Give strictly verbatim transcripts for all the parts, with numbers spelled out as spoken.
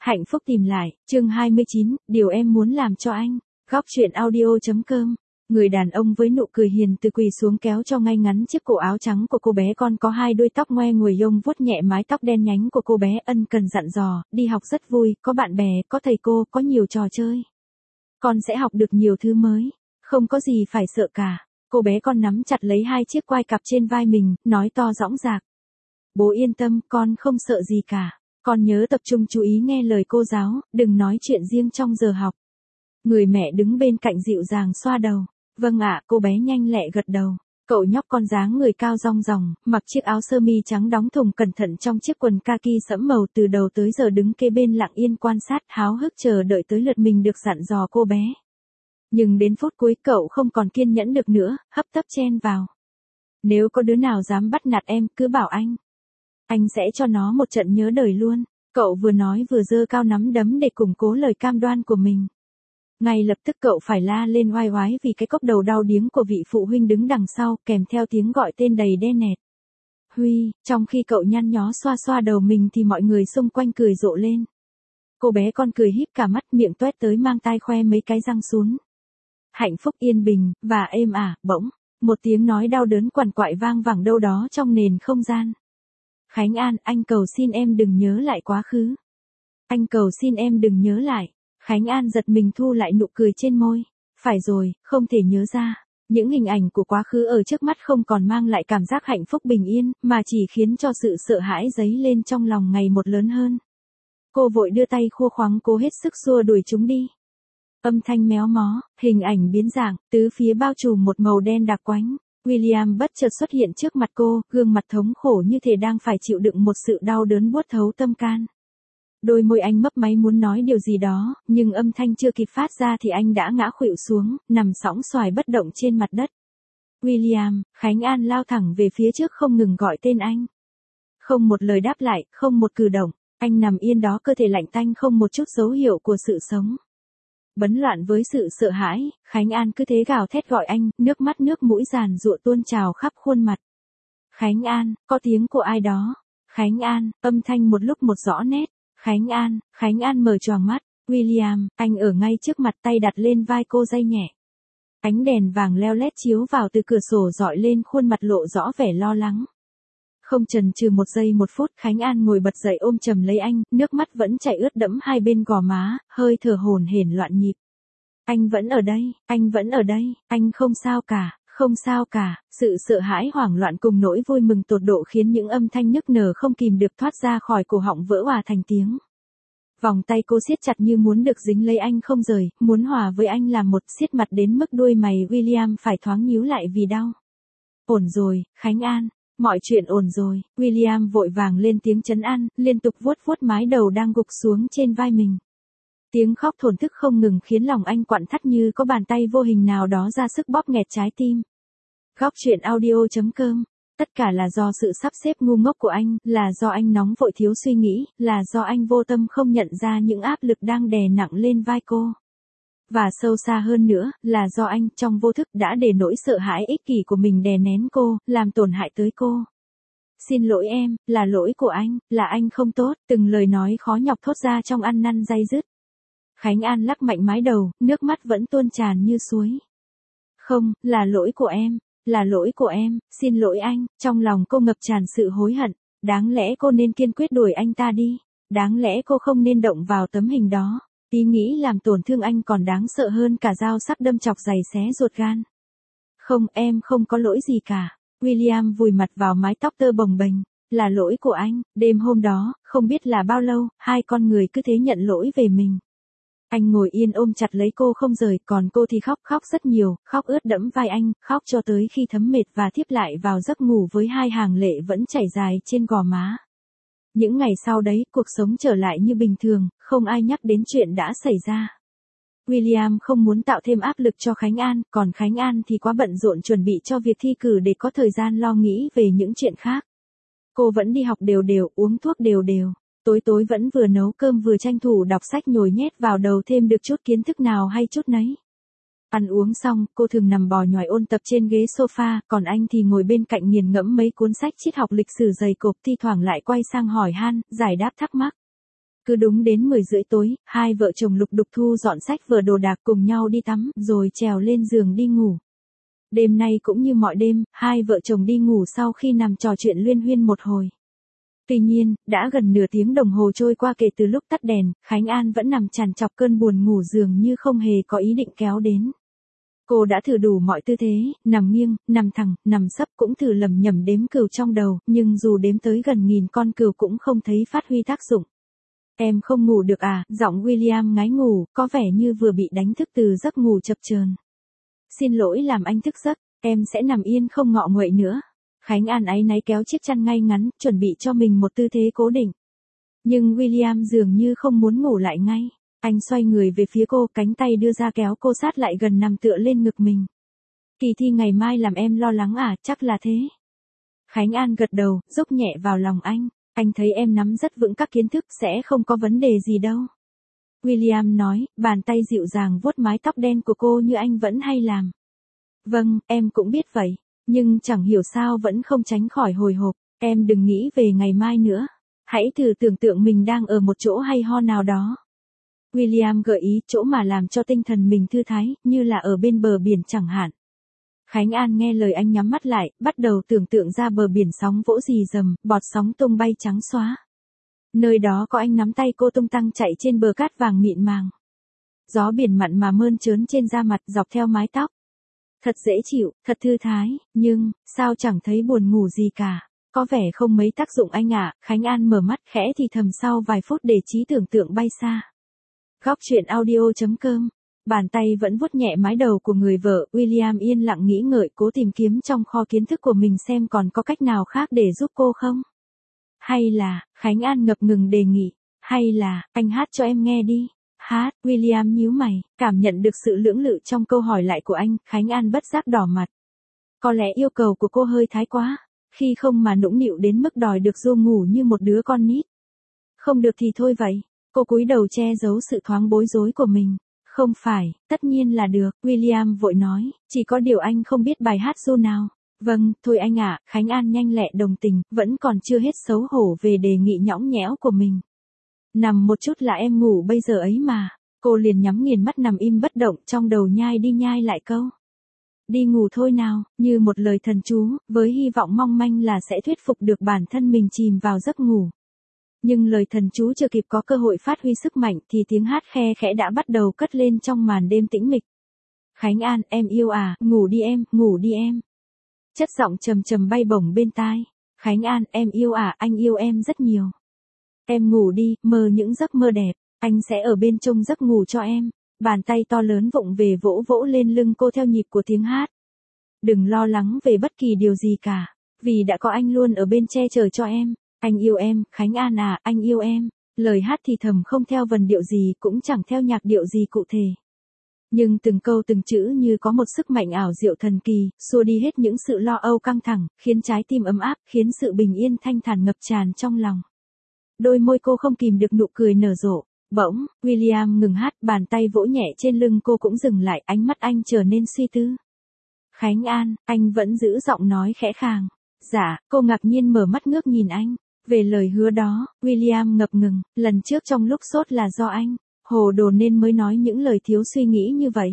Hạnh phúc tìm lại, chương hai mươi chín, điều em muốn làm cho anh. Góc chuyện audio.com. Người đàn ông với nụ cười hiền từ quỳ xuống kéo cho ngay ngắn chiếc cổ áo trắng của cô bé con có hai đuôi tóc ngoe nguồi yông vuốt nhẹ mái tóc đen nhánh của cô bé ân cần dặn dò, đi học rất vui, có bạn bè, có thầy cô, có nhiều trò chơi. Con sẽ học được nhiều thứ mới, không có gì phải sợ cả. Cô bé con nắm chặt lấy hai chiếc quai cặp trên vai mình, nói to dõng dạc. Bố yên tâm, con không sợ gì cả. Con nhớ tập trung chú ý nghe lời cô giáo, đừng nói chuyện riêng trong giờ học. Người mẹ đứng bên cạnh dịu dàng xoa đầu. Vâng ạ, cô bé nhanh lẹ gật đầu. Cậu nhóc con dáng người cao rong ròng, mặc chiếc áo sơ mi trắng đóng thùng cẩn thận trong chiếc quần kaki sẫm màu từ đầu tới giờ đứng kế bên lặng yên quan sát háo hức chờ đợi tới lượt mình được dặn dò cô bé. Nhưng đến phút cuối cậu không còn kiên nhẫn được nữa, hấp tấp chen vào. Nếu có đứa nào dám bắt nạt em, cứ bảo anh. Anh sẽ cho nó một trận nhớ đời luôn. Cậu vừa nói vừa giơ cao nắm đấm để củng cố lời cam đoan của mình. Ngay lập tức cậu phải la lên oai oái vì cái cốc đầu đau điếng của vị phụ huynh đứng đằng sau kèm theo tiếng gọi tên đầy đe nẹt. Huy, trong khi cậu nhăn nhó xoa xoa đầu mình thì mọi người xung quanh cười rộ lên. Cô bé con cười híp cả mắt miệng toét tới mang tai khoe mấy cái răng sún. Hạnh phúc yên bình, và êm ả, bỗng, một tiếng nói đau đớn quằn quại vang vẳng đâu đó trong nền không gian. Khánh An, anh cầu xin em đừng nhớ lại quá khứ. Anh cầu xin em đừng nhớ lại. Khánh An giật mình thu lại nụ cười trên môi. Phải rồi, không thể nhớ ra. Những hình ảnh của quá khứ ở trước mắt không còn mang lại cảm giác hạnh phúc bình yên, mà chỉ khiến cho sự sợ hãi dấy lên trong lòng ngày một lớn hơn. Cô vội đưa tay khua khoắng cố hết sức xua đuổi chúng đi. Âm thanh méo mó, hình ảnh biến dạng, tứ phía bao trùm một màu đen đặc quánh. William bất chợt xuất hiện trước mặt cô, gương mặt thống khổ như thể đang phải chịu đựng một sự đau đớn buốt thấu tâm can. Đôi môi anh mấp máy muốn nói điều gì đó, nhưng âm thanh chưa kịp phát ra thì anh đã ngã khuỵu xuống, nằm sõng soài bất động trên mặt đất. William, Khánh An lao thẳng về phía trước không ngừng gọi tên anh. Không một lời đáp lại, không một cử động, anh nằm yên đó cơ thể lạnh tanh không một chút dấu hiệu của sự sống. Bấn loạn với sự sợ hãi, Khánh An cứ thế gào thét gọi anh, nước mắt nước mũi giàn giụa tuôn trào khắp khuôn mặt. Khánh An, có tiếng của ai đó. Khánh An, âm thanh một lúc một rõ nét. Khánh An, Khánh An mở choàng mắt. William, anh ở ngay trước mặt tay đặt lên vai cô day nhẹ. Ánh đèn vàng leo lét chiếu vào từ cửa sổ dọi lên khuôn mặt lộ rõ vẻ lo lắng. Không chần chừ một giây một phút, Khánh An ngồi bật dậy ôm chầm lấy anh, nước mắt vẫn chảy ướt đẫm hai bên gò má, hơi thở hổn hển loạn nhịp. Anh vẫn ở đây, anh vẫn ở đây, anh không sao cả, không sao cả. Sự sợ hãi hoảng loạn cùng nỗi vui mừng tột độ khiến những âm thanh nức nở không kìm được thoát ra khỏi cổ họng vỡ òa thành tiếng. Vòng tay cô siết chặt như muốn được dính lấy anh không rời, muốn hòa với anh làm một, siết mặt đến mức đuôi mày William phải thoáng nhíu lại vì đau. Ổn rồi, Khánh An. Mọi chuyện ổn rồi. William vội vàng lên tiếng trấn an, liên tục vuốt vuốt mái đầu đang gục xuống trên vai mình. Tiếng khóc thổn thức không ngừng khiến lòng anh quặn thắt như có bàn tay vô hình nào đó ra sức bóp nghẹt trái tim. Góc chuyện audio.com. Tất cả là do sự sắp xếp ngu ngốc của anh, là do anh nóng vội thiếu suy nghĩ, là do anh vô tâm không nhận ra những áp lực đang đè nặng lên vai cô. Và sâu xa hơn nữa, là do anh, trong vô thức, đã để nỗi sợ hãi ích kỷ của mình đè nén cô, làm tổn hại tới cô. Xin lỗi em, là lỗi của anh, là anh không tốt, từng lời nói khó nhọc thốt ra trong ăn năn day dứt. Khánh An lắc mạnh mái đầu, nước mắt vẫn tuôn tràn như suối. Không, là lỗi của em, là lỗi của em, xin lỗi anh, trong lòng cô ngập tràn sự hối hận. Đáng lẽ cô nên kiên quyết đuổi anh ta đi, đáng lẽ cô không nên động vào tấm hình đó. Ý nghĩ làm tổn thương anh còn đáng sợ hơn cả dao sắc đâm chọc giày xé ruột gan. Không, em không có lỗi gì cả. William vùi mặt vào mái tóc tơ bồng bềnh. Là lỗi của anh, đêm hôm đó, không biết là bao lâu, hai con người cứ thế nhận lỗi về mình. Anh ngồi yên ôm chặt lấy cô không rời, còn cô thì khóc khóc rất nhiều, khóc ướt đẫm vai anh, khóc cho tới khi thấm mệt và thiếp lại vào giấc ngủ với hai hàng lệ vẫn chảy dài trên gò má. Những ngày sau đấy, cuộc sống trở lại như bình thường, không ai nhắc đến chuyện đã xảy ra. William không muốn tạo thêm áp lực cho Khánh An, còn Khánh An thì quá bận rộn chuẩn bị cho việc thi cử để có thời gian lo nghĩ về những chuyện khác. Cô vẫn đi học đều đều, uống thuốc đều đều. Tối tối vẫn vừa nấu cơm vừa tranh thủ đọc sách nhồi nhét vào đầu thêm được chút kiến thức nào hay chút nấy. Ăn uống xong, cô thường nằm bò nhòi ôn tập trên ghế sofa, còn anh thì ngồi bên cạnh nghiền ngẫm mấy cuốn sách triết học lịch sử dày cộp, thi thoảng lại quay sang hỏi han, giải đáp thắc mắc. Cứ đúng đến mười rưỡi tối, hai vợ chồng lục đục thu dọn sách vở đồ đạc cùng nhau đi tắm, rồi trèo lên giường đi ngủ. Đêm nay cũng như mọi đêm, hai vợ chồng đi ngủ sau khi nằm trò chuyện luyên huyên một hồi. Tuy nhiên, đã gần nửa tiếng đồng hồ trôi qua kể từ lúc tắt đèn, Khánh An vẫn nằm trằn trọc cơn buồn ngủ dường như không hề có ý định kéo đến. Cô đã thử đủ mọi tư thế, nằm nghiêng, nằm thẳng, nằm sấp, cũng thử lầm nhầm đếm cừu trong đầu, nhưng dù đếm tới gần nghìn con cừu cũng không thấy phát huy tác dụng. Em không ngủ được à? Giọng William ngái ngủ, có vẻ như vừa bị đánh thức từ giấc ngủ chập chờn. Xin lỗi làm anh thức giấc, em sẽ nằm yên không ngọ nguậy nữa. Khánh An áy náy kéo chiếc chăn ngay ngắn, chuẩn bị cho mình một tư thế cố định. Nhưng William dường như không muốn ngủ lại ngay. Anh xoay người về phía cô, cánh tay đưa ra kéo cô sát lại gần nằm tựa lên ngực mình. Kỳ thi ngày mai làm em lo lắng à? Chắc là thế. Khánh An gật đầu, rúc nhẹ vào lòng anh. Anh thấy em nắm rất vững các kiến thức, sẽ không có vấn đề gì đâu. William nói, bàn tay dịu dàng vuốt mái tóc đen của cô như anh vẫn hay làm. Vâng, em cũng biết vậy. Nhưng chẳng hiểu sao vẫn không tránh khỏi hồi hộp. Em đừng nghĩ về ngày mai nữa. Hãy thử tưởng tượng mình đang ở một chỗ hay ho nào đó. William gợi ý chỗ mà làm cho tinh thần mình thư thái, như là ở bên bờ biển chẳng hạn. Khánh An nghe lời anh nhắm mắt lại, bắt đầu tưởng tượng ra bờ biển sóng vỗ rì rầm, bọt sóng tung bay trắng xóa. Nơi đó có anh nắm tay cô tung tăng chạy trên bờ cát vàng mịn màng. Gió biển mặn mà mơn trớn trên da mặt dọc theo mái tóc. Thật dễ chịu, thật thư thái, nhưng, sao chẳng thấy buồn ngủ gì cả. Có vẻ không mấy tác dụng anh ạ. Khánh An mở mắt khẽ thì thầm sau vài phút để trí tưởng tượng bay xa. Góc truyện audio chấm com. Bàn tay vẫn vuốt nhẹ mái đầu của người vợ, William yên lặng nghĩ ngợi cố tìm kiếm trong kho kiến thức của mình xem còn có cách nào khác để giúp cô không. Hay là, Khánh An ngập ngừng đề nghị, hay là, anh hát cho em nghe đi. Hát, William nhíu mày, cảm nhận được sự lưỡng lự trong câu hỏi lại của anh, Khánh An bất giác đỏ mặt. Có lẽ yêu cầu của cô hơi thái quá, khi không mà nũng nịu đến mức đòi được ru ngủ như một đứa con nít. Không được thì thôi vậy, cô cúi đầu che giấu sự thoáng bối rối của mình. Không phải, tất nhiên là được, William vội nói, chỉ có điều anh không biết bài hát ru nào. Vâng, thôi anh ạ, Khánh An nhanh lẹ đồng tình, vẫn còn chưa hết xấu hổ về đề nghị nhõng nhẽo của mình. Nằm một chút là em ngủ bây giờ ấy mà. Cô liền nhắm nghiền mắt nằm im bất động, trong đầu nhai đi nhai lại câu. Đi ngủ thôi nào, như một lời thần chú, với hy vọng mong manh là sẽ thuyết phục được bản thân mình chìm vào giấc ngủ. Nhưng lời thần chú chưa kịp có cơ hội phát huy sức mạnh thì tiếng hát khe khẽ đã bắt đầu cất lên trong màn đêm tĩnh mịch. Khánh An, em yêu à, ngủ đi em, ngủ đi em. Chất giọng trầm trầm bay bổng bên tai. Khánh An, em yêu à, anh yêu em rất nhiều. Em ngủ đi, mơ những giấc mơ đẹp, anh sẽ ở bên trông giấc ngủ cho em. Bàn tay to lớn vụng về vỗ vỗ lên lưng cô theo nhịp của tiếng hát. Đừng lo lắng về bất kỳ điều gì cả, vì đã có anh luôn ở bên che chở cho em. Anh yêu em, Khánh An à, anh yêu em. Lời hát thì thầm không theo vần điệu gì, cũng chẳng theo nhạc điệu gì cụ thể. Nhưng từng câu từng chữ như có một sức mạnh ảo diệu thần kỳ, xua đi hết những sự lo âu căng thẳng, khiến trái tim ấm áp, khiến sự bình yên thanh thản ngập tràn trong lòng. Đôi môi cô không kìm được nụ cười nở rộ. Bỗng, William ngừng hát, bàn tay vỗ nhẹ trên lưng cô cũng dừng lại, ánh mắt anh trở nên suy tư. Khánh An, anh vẫn giữ giọng nói khẽ khàng. Dạ, cô ngạc nhiên mở mắt ngước nhìn anh. Về lời hứa đó, William ngập ngừng, lần trước trong lúc sốt là do anh, hồ đồ nên mới nói những lời thiếu suy nghĩ như vậy.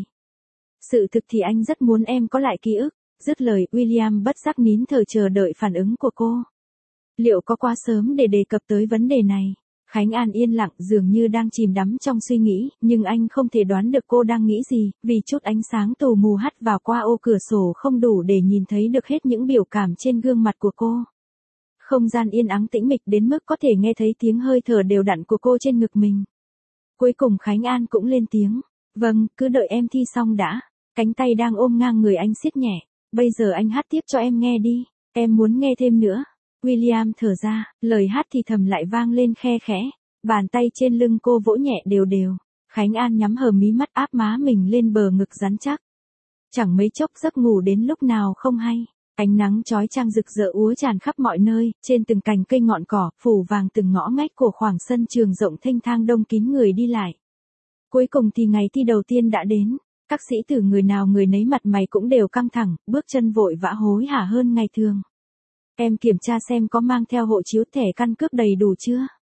Sự thực thì anh rất muốn em có lại ký ức. Dứt lời, William bất giác nín thở chờ đợi phản ứng của cô. Liệu có quá sớm để đề cập tới vấn đề này? Khánh An yên lặng dường như đang chìm đắm trong suy nghĩ, nhưng anh không thể đoán được cô đang nghĩ gì, vì chút ánh sáng tù mù hắt vào qua ô cửa sổ không đủ để nhìn thấy được hết những biểu cảm trên gương mặt của cô. Không gian yên ắng tĩnh mịch đến mức có thể nghe thấy tiếng hơi thở đều đặn của cô trên ngực mình. Cuối cùng Khánh An cũng lên tiếng. Vâng, cứ đợi em thi xong đã. Cánh tay đang ôm ngang người anh siết nhẹ. Bây giờ anh hát tiếp cho em nghe đi. Em muốn nghe thêm nữa. William thở ra, lời hát thì thầm lại vang lên khe khẽ. Bàn tay trên lưng cô vỗ nhẹ đều đều. Khánh An nhắm hờ mí mắt áp má mình lên bờ ngực rắn chắc. Chẳng mấy chốc giấc ngủ đến lúc nào không hay. Ánh nắng chói chang rực rỡ úa tràn khắp mọi nơi, trên từng cành cây ngọn cỏ, phủ vàng từng ngõ ngách của khoảng sân trường rộng thênh thang đông kín người đi lại. Cuối cùng thì ngày thi đầu tiên đã đến, các sĩ tử người nào người nấy mặt mày cũng đều căng thẳng, bước chân vội vã hối hả hơn ngày thường. Em kiểm tra xem có mang theo hộ chiếu thẻ căn cước đầy đủ chưa?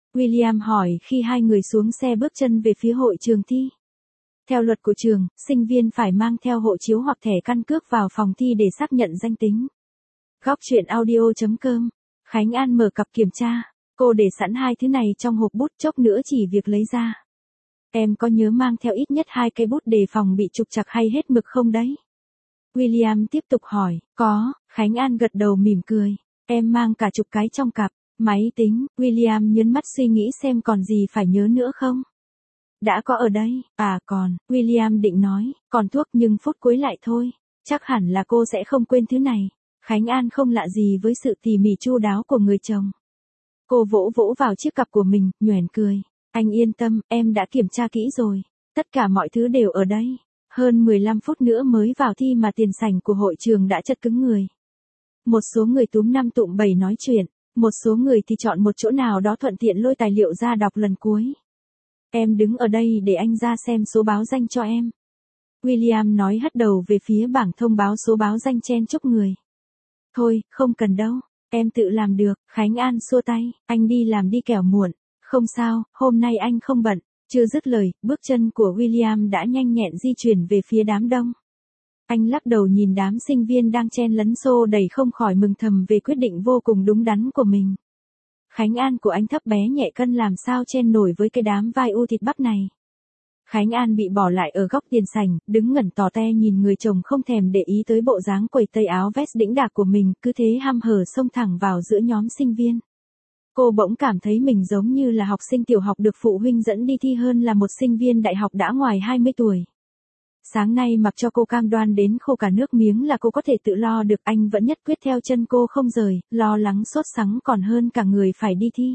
William hỏi khi hai người xuống xe bước chân về phía hội trường thi. Theo luật của trường, sinh viên phải mang theo hộ chiếu hoặc thẻ căn cước vào phòng thi để xác nhận danh tính. Góc truyện audio chấm com. Khánh An mở cặp kiểm tra. Cô để sẵn hai thứ này trong hộp bút, chốc nữa chỉ việc lấy ra. Em có nhớ mang theo ít nhất hai cây bút đề phòng bị trục trặc hay hết mực không đấy? William tiếp tục hỏi. Có, Khánh An gật đầu mỉm cười. Em mang cả chục cái trong cặp. Máy tính, William nhấn mắt suy nghĩ xem còn gì phải nhớ nữa không? Đã có ở đây, à còn, William định nói, còn thuốc nhưng phút cuối lại thôi. Chắc hẳn là cô sẽ không quên thứ này. Khánh An không lạ gì với sự tỉ mỉ chu đáo của người chồng. Cô vỗ vỗ vào chiếc cặp của mình, nhoẻn cười. Anh yên tâm, em đã kiểm tra kỹ rồi. Tất cả mọi thứ đều ở đây. Hơn mười lăm phút nữa mới vào thi mà tiền sảnh của hội trường đã chật cứng người. Một số người túm năm tụm bảy nói chuyện. Một số người thì chọn một chỗ nào đó thuận tiện lôi tài liệu ra đọc lần cuối. Em đứng ở đây để anh ra xem số báo danh cho em. William nói hất đầu về phía bảng thông báo số báo danh chen chúc người. Thôi, không cần đâu, em tự làm được. Khánh An xua tay, anh đi làm đi kẻo muộn. Không sao, hôm nay anh không bận. Chưa dứt lời, bước chân của William đã nhanh nhẹn di chuyển về phía đám đông. Anh lắc đầu nhìn đám sinh viên đang chen lấn xô đẩy không khỏi mừng thầm về quyết định vô cùng đúng đắn của mình. Khánh An của anh thấp bé nhẹ cân làm sao chen nổi với cái đám vai u thịt bắp này. Khánh An bị bỏ lại ở góc tiền sảnh, đứng ngẩn tò te nhìn người chồng không thèm để ý tới bộ dáng quầy tây áo vest đĩnh đạc của mình, cứ thế hăm hở xông thẳng vào giữa nhóm sinh viên. Cô bỗng cảm thấy mình giống như là học sinh tiểu học được phụ huynh dẫn đi thi hơn là một sinh viên đại học đã ngoài hai mươi tuổi. Sáng nay mặc cho cô cam đoan đến khô cả nước miếng là cô có thể tự lo được, anh vẫn nhất quyết theo chân cô không rời, lo lắng sốt sắng còn hơn cả người phải đi thi.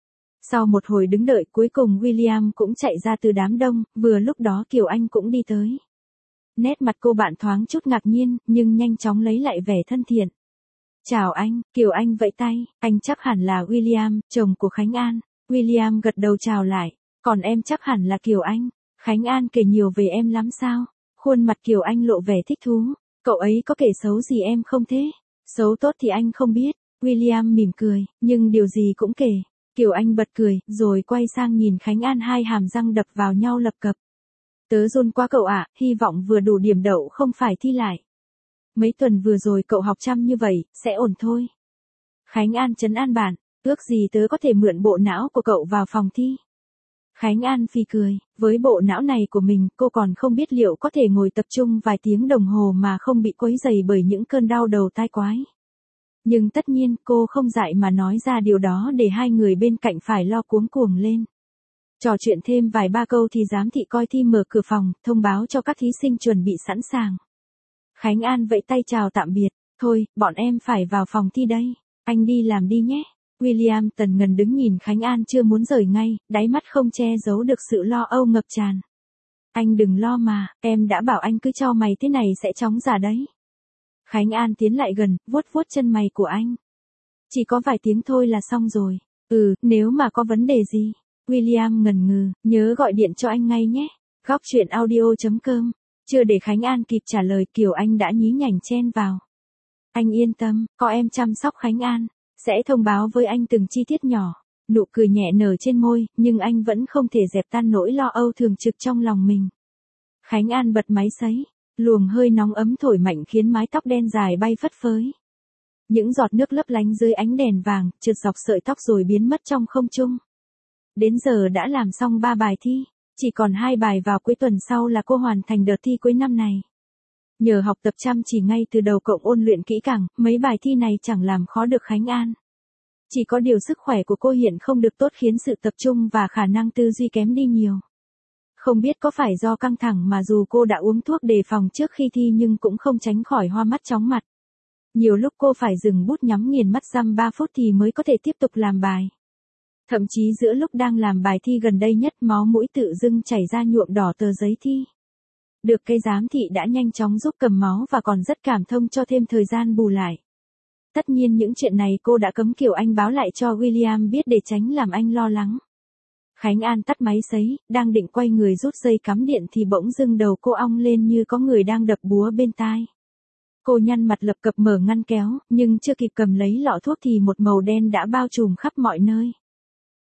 Sau một hồi đứng đợi, cuối cùng William cũng chạy ra từ đám đông, vừa lúc đó Kiều Anh cũng đi tới. Nét mặt cô bạn thoáng chút ngạc nhiên, nhưng nhanh chóng lấy lại vẻ thân thiện. Chào anh, Kiều Anh vẫy tay, anh chắc hẳn là William, chồng của Khánh An. William gật đầu chào lại, còn em chắc hẳn là Kiều Anh. Khánh An kể nhiều về em lắm sao? Khuôn mặt Kiều Anh lộ vẻ thích thú. Cậu ấy có kể xấu gì em không thế? Xấu tốt thì anh không biết. William mỉm cười, nhưng điều gì cũng kể. Kiều Anh bật cười, rồi quay sang nhìn Khánh An, hai hàm răng đập vào nhau lập cập. Tớ run quá cậu ạ, hy vọng vừa đủ điểm đậu không phải thi lại. Mấy tuần vừa rồi cậu học chăm như vậy, sẽ ổn thôi. Khánh An trấn an bạn, ước gì tớ có thể mượn bộ não của cậu vào phòng thi. Khánh An phì cười, với bộ não này của mình, cô còn không biết liệu có thể ngồi tập trung vài tiếng đồng hồ mà không bị quấy rầy bởi những cơn đau đầu tai quái. Nhưng tất nhiên cô không dại mà nói ra điều đó để hai người bên cạnh phải lo cuống cuồng lên. Trò chuyện thêm vài ba câu thì giám thị coi thi mở cửa phòng, thông báo cho các thí sinh chuẩn bị sẵn sàng. Khánh An vẫy tay chào tạm biệt, thôi, bọn em phải vào phòng thi đây, anh đi làm đi nhé. William tần ngần đứng nhìn Khánh An chưa muốn rời ngay, đáy mắt không che giấu được sự lo âu ngập tràn. Anh đừng lo mà, em đã bảo anh cứ cho mày thế này sẽ chóng già đấy. Khánh An tiến lại gần, vuốt vuốt chân mày của anh. Chỉ có vài tiếng thôi là xong rồi. Ừ, nếu mà có vấn đề gì. William ngần ngừ, nhớ gọi điện cho anh ngay nhé. Góc truyện audio chấm com. Chưa để Khánh An kịp trả lời, Kiều Anh đã nhí nhảnh chen vào. Anh yên tâm, có em chăm sóc Khánh An. Sẽ thông báo với anh từng chi tiết nhỏ. Nụ cười nhẹ nở trên môi, nhưng anh vẫn không thể dẹp tan nỗi lo âu thường trực trong lòng mình. Khánh An bật máy sấy. Luồng hơi nóng ấm thổi mạnh khiến mái tóc đen dài bay phất phới. Những giọt nước lấp lánh dưới ánh đèn vàng, trượt dọc sợi tóc rồi biến mất trong không trung. Đến giờ đã làm xong ba bài thi, chỉ còn hai bài vào cuối tuần sau là cô hoàn thành đợt thi cuối năm này. Nhờ học tập chăm chỉ ngay từ đầu cộng ôn luyện kỹ càng, mấy bài thi này chẳng làm khó được Khánh An. Chỉ có điều sức khỏe của cô hiện không được tốt khiến sự tập trung và khả năng tư duy kém đi nhiều. Không biết có phải do căng thẳng mà dù cô đã uống thuốc đề phòng trước khi thi nhưng cũng không tránh khỏi hoa mắt chóng mặt. Nhiều lúc cô phải dừng bút nhắm nghiền mắt dăm ba phút thì mới có thể tiếp tục làm bài. Thậm chí giữa lúc đang làm bài thi gần đây nhất, máu mũi tự dưng chảy ra nhuộm đỏ tờ giấy thi. Được cây giám thị đã nhanh chóng giúp cầm máu và còn rất cảm thông cho thêm thời gian bù lại. Tất nhiên những chuyện này cô đã cấm Kiều Anh báo lại cho William biết để tránh làm anh lo lắng. Khánh An tắt máy sấy, đang định quay người rút dây cắm điện thì bỗng dưng đầu cô ong lên như có người đang đập búa bên tai. Cô nhăn mặt lập cập mở ngăn kéo, nhưng chưa kịp cầm lấy lọ thuốc thì một màu đen đã bao trùm khắp mọi nơi.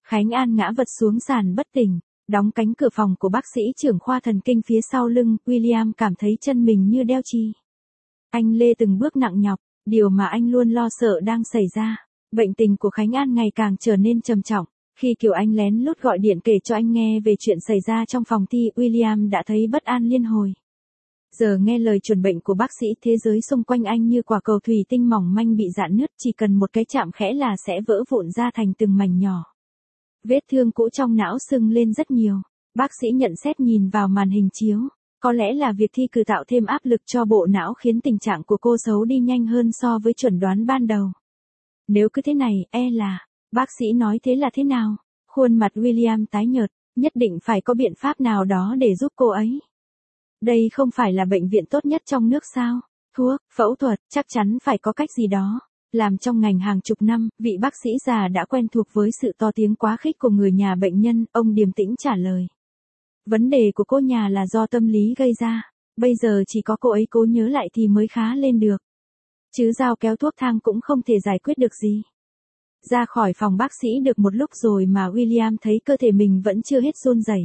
Khánh An ngã vật xuống sàn bất tỉnh, đóng cánh cửa phòng của bác sĩ trưởng khoa thần kinh phía sau lưng, William cảm thấy chân mình như đeo chi. Anh lê từng bước nặng nhọc, điều mà anh luôn lo sợ đang xảy ra. Bệnh tình của Khánh An ngày càng trở nên trầm trọng. Khi Kiều Anh lén lút gọi điện kể cho anh nghe về chuyện xảy ra trong phòng thi, William đã thấy bất an liên hồi. Giờ nghe lời chuẩn bệnh của bác sĩ, thế giới xung quanh anh như quả cầu thủy tinh mỏng manh bị rạn nứt, chỉ cần một cái chạm khẽ là sẽ vỡ vụn ra thành từng mảnh nhỏ. Vết thương cũ trong não sưng lên rất nhiều. Bác sĩ nhận xét nhìn vào màn hình chiếu. Có lẽ là việc thi cử tạo thêm áp lực cho bộ não khiến tình trạng của cô xấu đi nhanh hơn so với chuẩn đoán ban đầu. Nếu cứ thế này, e là... Bác sĩ nói thế là thế nào? Khuôn mặt William tái nhợt, nhất định phải có biện pháp nào đó để giúp cô ấy. Đây không phải là bệnh viện tốt nhất trong nước sao? Thuốc, phẫu thuật, chắc chắn phải có cách gì đó. Làm trong ngành hàng chục năm, vị bác sĩ già đã quen thuộc với sự to tiếng quá khích của người nhà bệnh nhân, ông điềm tĩnh trả lời. Vấn đề của cô nhà là do tâm lý gây ra, bây giờ chỉ có cô ấy cố nhớ lại thì mới khá lên được. Chứ dao kéo thuốc thang cũng không thể giải quyết được gì. Ra khỏi phòng bác sĩ được một lúc rồi mà William thấy cơ thể mình vẫn chưa hết run rẩy.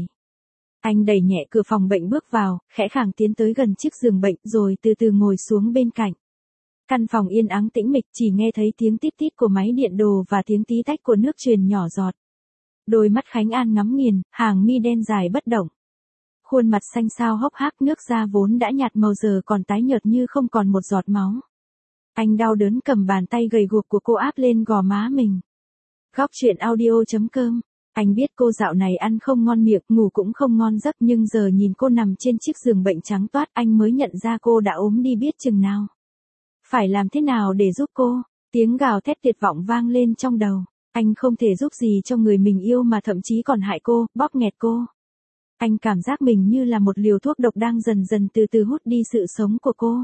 Anh đẩy nhẹ cửa phòng bệnh bước vào, khẽ khàng tiến tới gần chiếc giường bệnh rồi từ từ ngồi xuống bên cạnh. Căn phòng yên ắng tĩnh mịch, chỉ nghe thấy tiếng tít tít của máy điện đồ và tiếng tí tách của nước truyền nhỏ giọt. Đôi mắt Khánh An ngắm nghiền, hàng mi đen dài bất động. Khuôn mặt xanh xao hốc hác, nước da vốn đã nhạt màu giờ còn tái nhợt như không còn một giọt máu. Anh đau đớn cầm bàn tay gầy guộc của cô áp lên gò má mình. Góc truyện audio chấm com. Anh biết cô dạo này ăn không ngon miệng, ngủ cũng không ngon giấc, nhưng giờ nhìn cô nằm trên chiếc giường bệnh trắng toát, anh mới nhận ra cô đã ốm đi biết chừng nào. Phải làm thế nào để giúp cô? Tiếng gào thét tuyệt vọng vang lên trong đầu. Anh không thể giúp gì cho người mình yêu mà thậm chí còn hại cô, bóp nghẹt cô. Anh cảm giác mình như là một liều thuốc độc đang dần dần từ từ hút đi sự sống của cô.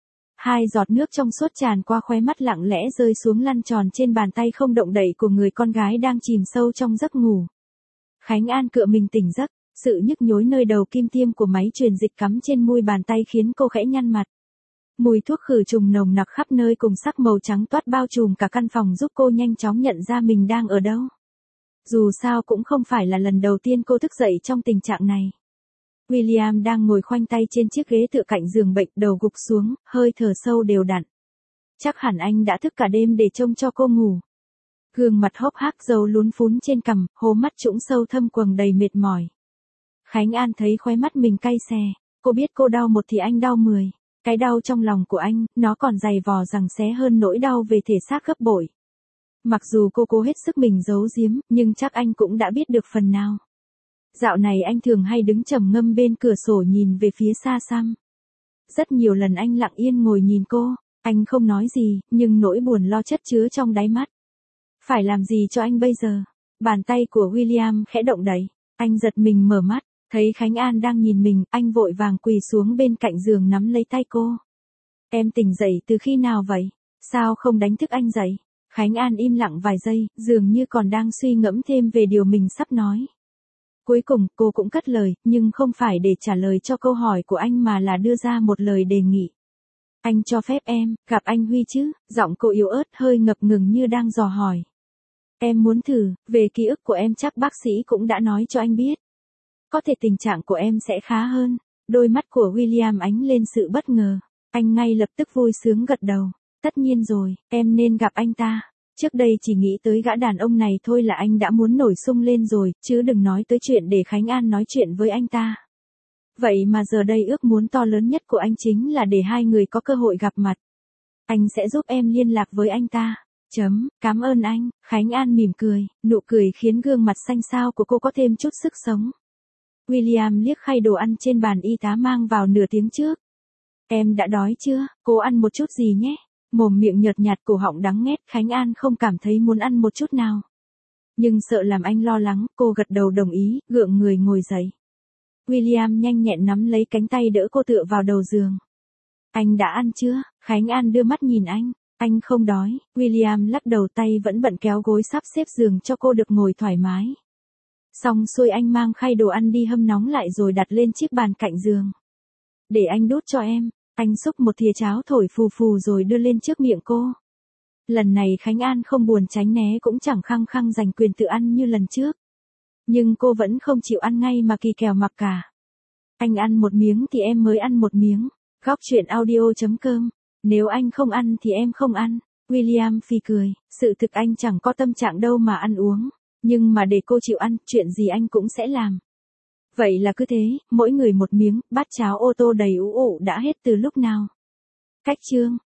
Hai giọt nước trong suốt tràn qua khóe mắt, lặng lẽ rơi xuống lăn tròn trên bàn tay không động đậy của người con gái đang chìm sâu trong giấc ngủ. Khánh An cựa mình tỉnh giấc, sự nhức nhối nơi đầu kim tiêm của máy truyền dịch cắm trên môi bàn tay khiến cô khẽ nhăn mặt. Mùi thuốc khử trùng nồng nặc khắp nơi cùng sắc màu trắng toát bao trùm cả căn phòng giúp cô nhanh chóng nhận ra mình đang ở đâu. Dù sao cũng không phải là lần đầu tiên cô thức dậy trong tình trạng này. William đang ngồi khoanh tay trên chiếc ghế tựa cạnh giường bệnh, đầu gục xuống, hơi thở sâu đều đặn. Chắc hẳn anh đã thức cả đêm để trông cho cô ngủ. Gương mặt hốc hác, râu lún phún trên cằm, hố mắt trũng sâu thâm quầng đầy mệt mỏi. Khánh An thấy khóe mắt mình cay xè, cô biết cô đau một thì anh đau mười. Cái đau trong lòng của anh, nó còn dày vò giằng xé hơn nỗi đau về thể xác gấp bội. Mặc dù cô cố hết sức mình giấu giếm, nhưng chắc anh cũng đã biết được phần nào. Dạo này anh thường hay đứng trầm ngâm bên cửa sổ nhìn về phía xa xăm. Rất nhiều lần anh lặng yên ngồi nhìn cô, anh không nói gì, nhưng nỗi buồn lo chất chứa trong đáy mắt. Phải làm gì cho anh bây giờ? Bàn tay của William khẽ động đậy, anh giật mình mở mắt, thấy Khánh An đang nhìn mình, anh vội vàng quỳ xuống bên cạnh giường nắm lấy tay cô. Em tỉnh dậy từ khi nào vậy? Sao không đánh thức anh dậy? Khánh An im lặng vài giây, dường như còn đang suy ngẫm thêm về điều mình sắp nói. Cuối cùng, cô cũng cất lời, nhưng không phải để trả lời cho câu hỏi của anh mà là đưa ra một lời đề nghị. Anh cho phép em, gặp anh Huy chứ? Giọng cô yếu ớt hơi ngập ngừng như đang dò hỏi. Em muốn thử, về ký ức của em chắc bác sĩ cũng đã nói cho anh biết. Có thể tình trạng của em sẽ khá hơn. Đôi mắt của William ánh lên sự bất ngờ. Anh ngay lập tức vui sướng gật đầu. Tất nhiên rồi, em nên gặp anh ta. Trước đây chỉ nghĩ tới gã đàn ông này thôi là anh đã muốn nổi sung lên rồi, chứ đừng nói tới chuyện để Khánh An nói chuyện với anh ta. Vậy mà giờ đây ước muốn to lớn nhất của anh chính là để hai người có cơ hội gặp mặt. Anh sẽ giúp em liên lạc với anh ta. Chấm, cảm ơn anh. Khánh An mỉm cười, nụ cười khiến gương mặt xanh xao của cô có thêm chút sức sống. William liếc khay đồ ăn trên bàn y tá mang vào nửa tiếng trước. Em đã đói chưa? Cô ăn một chút gì nhé. Mồm miệng nhợt nhạt, cổ họng đắng nghét, Khánh An không cảm thấy muốn ăn một chút nào. Nhưng sợ làm anh lo lắng, cô gật đầu đồng ý, gượng người ngồi dậy. William nhanh nhẹn nắm lấy cánh tay đỡ cô tựa vào đầu giường. Anh đã ăn chưa? Khánh An đưa mắt nhìn anh. Anh không đói. William lắc đầu, tay vẫn bận kéo gối sắp xếp giường cho cô được ngồi thoải mái. Xong xuôi anh mang khay đồ ăn đi hâm nóng lại rồi đặt lên chiếc bàn cạnh giường. Để anh đút cho em. Anh xúc một thìa cháo thổi phù phù rồi đưa lên trước miệng cô. Lần này Khánh An không buồn tránh né cũng chẳng khăng khăng giành quyền tự ăn như lần trước. Nhưng cô vẫn không chịu ăn ngay mà kỳ kèo mặc cả. Anh ăn một miếng thì em mới ăn một miếng. Góc chuyện audio chấm com. Nếu anh không ăn thì em không ăn. William phì cười, sự thực anh chẳng có tâm trạng đâu mà ăn uống. Nhưng mà để cô chịu ăn, chuyện gì anh cũng sẽ làm. Vậy là cứ thế, mỗi người một miếng, bát cháo ô tô đầy ú ụ đã hết từ lúc nào. Cách chương.